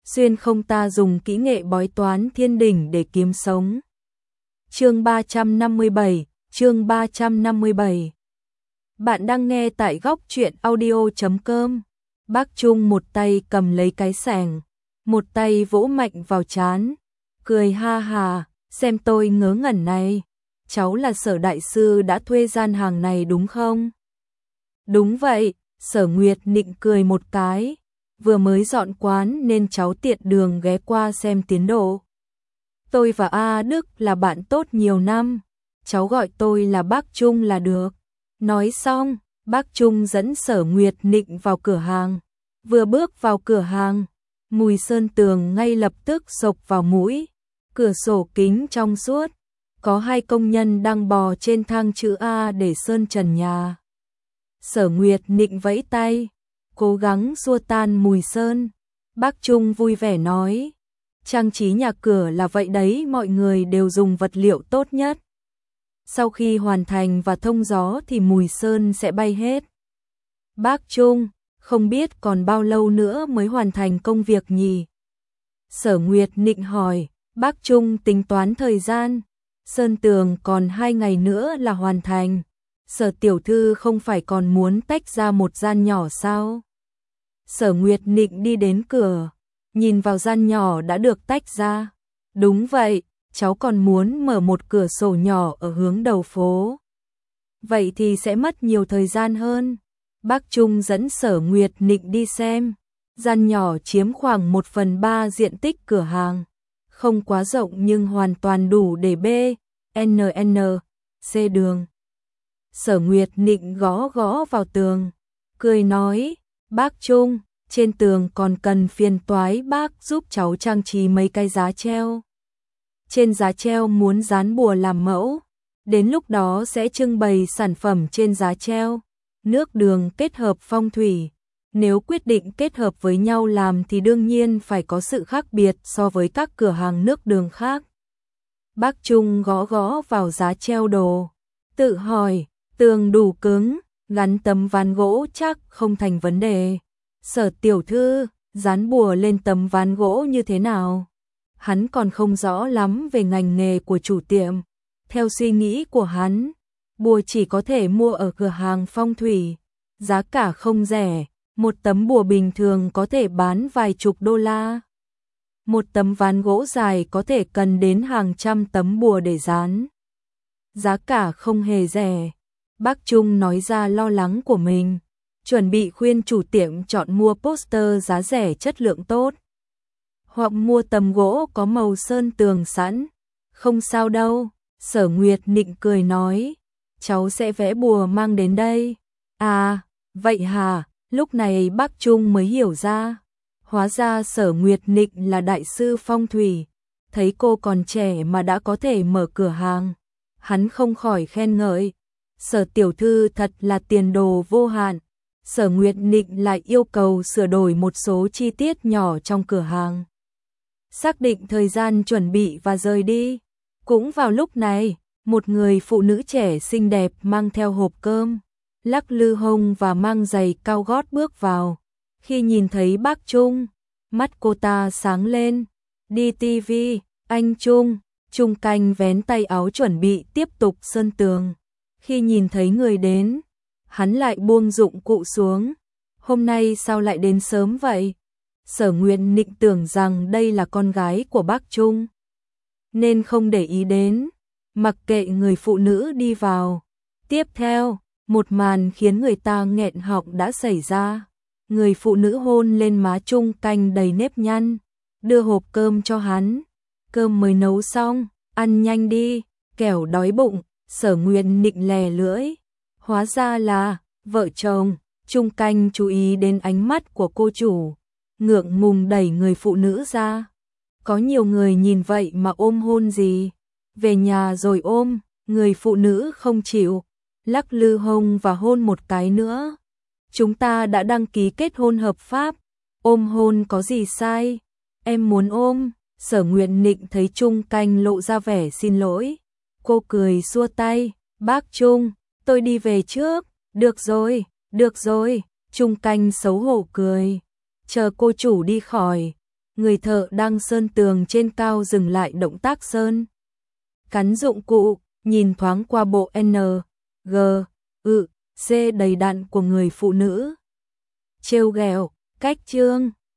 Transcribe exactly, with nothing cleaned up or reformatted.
xuyên không ta dùng kỹ nghệ bói toán thiên đỉnh để kiếm sống. Chương ba trăm năm mươi bảy, chương ba trăm năm mươi bảy. Bạn đang nghe tại góc truyện audio chấm com. Bác Trung một tay cầm lấy cái xẻng, một tay vỗ mạnh vào trán, cười ha hà, xem tôi ngớ ngẩn này, cháu là Sở đại sư đã thuê gian hàng này đúng không? Đúng vậy, Sở Nguyệt Nịnh cười một cái, vừa mới dọn quán nên cháu tiện đường ghé qua xem tiến độ. Tôi và A Đức là bạn tốt nhiều năm, cháu gọi tôi là bác Trung là được. Nói xong, bác Trung dẫn Sở Nguyệt Nịnh vào cửa hàng. Vừa bước vào cửa hàng, mùi sơn tường ngay lập tức xộc vào mũi. Cửa sổ kính trong suốt, có hai công nhân đang bò trên thang chữ A để sơn trần nhà. Sở Nguyệt Nịnh vẫy tay, cố gắng xua tan mùi sơn. Bác Trung vui vẻ nói, trang trí nhà cửa là vậy đấy, mọi người đều dùng vật liệu tốt nhất. Sau khi hoàn thành và thông gió thì mùi sơn sẽ bay hết. Bác Trung, không biết còn bao lâu nữa mới hoàn thành công việc nhỉ? Sở Nguyệt Nịnh hỏi. Bác Trung tính toán thời gian, sơn tường còn hai ngày nữa là hoàn thành. Sở tiểu thư không phải còn muốn tách ra một gian nhỏ sao? Sở Nguyệt Nịnh đi đến cửa, nhìn vào gian nhỏ đã được tách ra. Đúng vậy, cháu còn muốn mở một cửa sổ nhỏ ở hướng đầu phố. Vậy thì sẽ mất nhiều thời gian hơn. Bác Trung dẫn Sở Nguyệt Nịnh đi xem. Gian nhỏ chiếm khoảng một phần ba diện tích cửa hàng. Không quá rộng nhưng hoàn toàn đủ để B, N N, C đường. Sở Nguyệt Nịnh gõ gõ vào tường, cười nói, bác Trung, trên tường còn cần phiền toái bác giúp cháu trang trí mấy cái giá treo. Trên giá treo muốn dán bùa làm mẫu, đến lúc đó sẽ trưng bày sản phẩm trên giá treo. Nước đường kết hợp phong thủy. Nếu quyết định kết hợp với nhau làm thì đương nhiên phải có sự khác biệt so với các cửa hàng nước đường khác. Bác Trung gõ gõ vào giá treo đồ, tự hỏi, tường đủ cứng, gắn tấm ván gỗ chắc không thành vấn đề. Sở tiểu thư, dán bùa lên tấm ván gỗ như thế nào? Hắn còn không rõ lắm về ngành nghề của chủ tiệm. Theo suy nghĩ của hắn, bùa chỉ có thể mua ở cửa hàng phong thủy, giá cả không rẻ. Một tấm bùa bình thường có thể bán vài chục đô la. Một tấm ván gỗ dài có thể cần đến hàng trăm tấm bùa để dán. Giá cả không hề rẻ. Bác Trung nói ra lo lắng của mình, chuẩn bị khuyên chủ tiệm chọn mua poster giá rẻ chất lượng tốt. Hoặc mua tấm gỗ có màu sơn tường sẵn. Không sao đâu, Sở Nguyệt Nịnh cười nói, cháu sẽ vẽ bùa mang đến đây. À, vậy hả? Lúc này bác Trung mới hiểu ra, hóa ra Sở Nguyệt Nịnh là đại sư phong thủy, thấy cô còn trẻ mà đã có thể mở cửa hàng, hắn không khỏi khen ngợi, Sở tiểu thư thật là tiền đồ vô hạn. Sở Nguyệt Nịnh lại yêu cầu sửa đổi một số chi tiết nhỏ trong cửa hàng. Xác định thời gian chuẩn bị và rời đi. Cũng vào lúc này, một người phụ nữ trẻ xinh đẹp mang theo hộp cơm, lắc lư hông và mang giày cao gót bước vào. Khi nhìn thấy bác Trung, mắt cô ta sáng lên. Đi ti vi, anh Trung. Trung Canh vén tay áo chuẩn bị tiếp tục sơn tường. Khi nhìn thấy người đến, hắn lại buông dụng cụ xuống. Hôm nay sao lại đến sớm vậy? Sở Nguyệt Nịnh tưởng rằng đây là con gái của bác Trung, nên không để ý đến, mặc kệ người phụ nữ đi vào. Tiếp theo, một màn khiến người ta nghẹn họng đã xảy ra. Người phụ nữ hôn lên má Trung Canh đầy nếp nhăn, đưa hộp cơm cho hắn. Cơm mới nấu xong, ăn nhanh đi, kẻo đói bụng. Sở Nguyệt Nịnh lè lưỡi. Hóa ra là vợ chồng. Trung Canh chú ý đến ánh mắt của cô chủ, ngượng ngùng đẩy người phụ nữ ra. Có nhiều người nhìn vậy mà ôm hôn gì? Về nhà rồi ôm. Người phụ nữ không chịu, lắc lư hông và hôn một cái nữa. Chúng ta đã đăng ký kết hôn hợp pháp, ôm hôn có gì sai? Em muốn ôm. Sở Nguyệt Nịnh thấy Trung Canh lộ ra vẻ xin lỗi, cô cười xua tay. Bác Trung, tôi đi về trước. Được rồi, được rồi. Trung Canh xấu hổ cười. Chờ cô chủ đi khỏi, Người thợ đang sơn tường trên cao dừng lại động tác sơn. Cắn dụng cụ, nhìn thoáng qua bộ N, G, ự, C đầy đặn của người phụ nữ. Trêu ghẹo, cách chương.